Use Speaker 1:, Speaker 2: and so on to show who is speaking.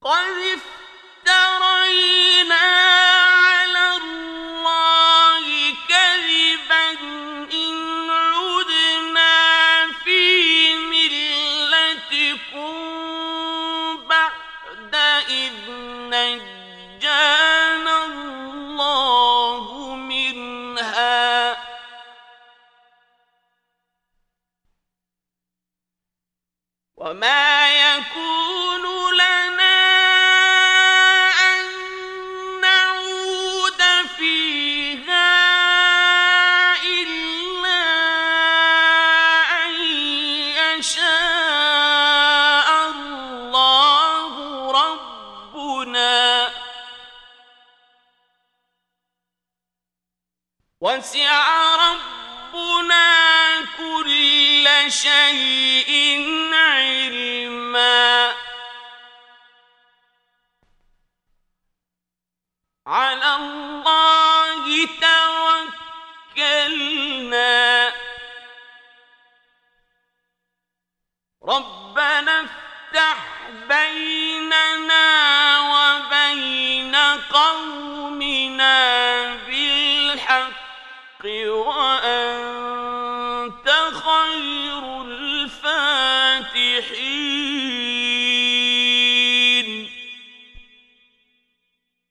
Speaker 1: قد افترينا على الله كذبا إن عدنا في ملتكم بعد إذ نجانا الله منها وما يكون لنا أن نعود فيها إلا أن يشاء الله ربنا وسع ربنا كل شيء علما على الله توكلنا ربنا افتح بيننا وبين قومنا بالحق وأنت خير الفاتحين